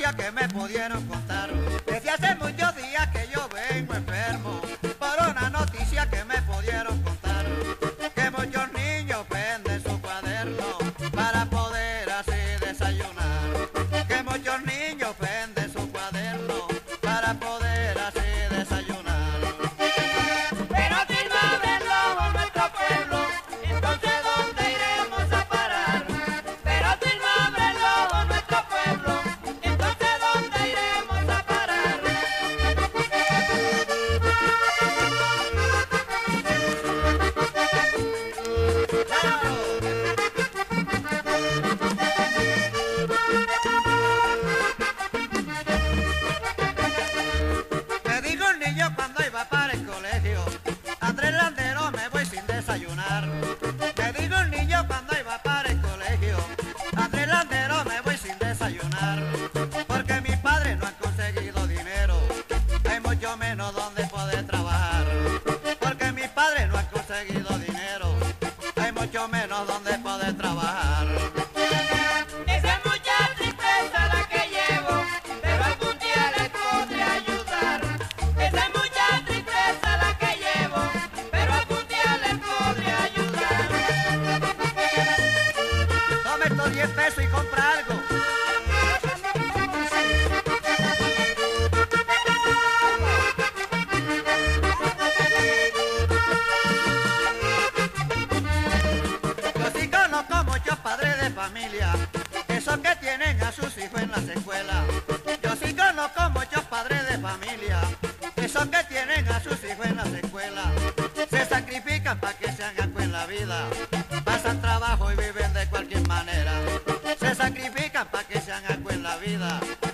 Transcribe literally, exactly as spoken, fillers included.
noticia que me pudieron contar. Desde hace muchos días que yo vengo enfermo, por una noticia que me pudieron contar, que muchos niños venden su cuaderno para poder así desayunar, que muchos niños venden su cuaderno para poder así desayunar. Pero si no abren los ojos nuestro pueblo, entonces ¿dónde iremos a parar? Pero si no abren los ojos nuestro pueblo, entonces ¿dónde iremos a parar? Me dijo un niño cuando iba para el colegio: Andrés Landero, me voy sin desayunar. Me dijo un niño cuando iba para el colegio: Andrés Landero, me voy sin desayunar, porque mis padres no han conseguido dinero, hay mucho menos donde poder trabajar. Porque mis padres no han conseguido dinero, hay mucho menos donde poder trabajar. Esa es mucha tristeza la que llevo, pero algún día les podré ayudar. Esa es mucha tristeza la que llevo, pero algún día les podré ayudar. Tome estos diez pesos y compra algo. Yo sí conozco muchos padres de familia, esos que tienen a sus hijos en las escuelas. Yo sí conozco muchos padres de familia, esos que tienen a sus hijos en las escuelas. Se sacrifican para que sean algo en la vida, pasan trabajo y viven de cualquier manera. Se sacrifican para que sean algo en la vida,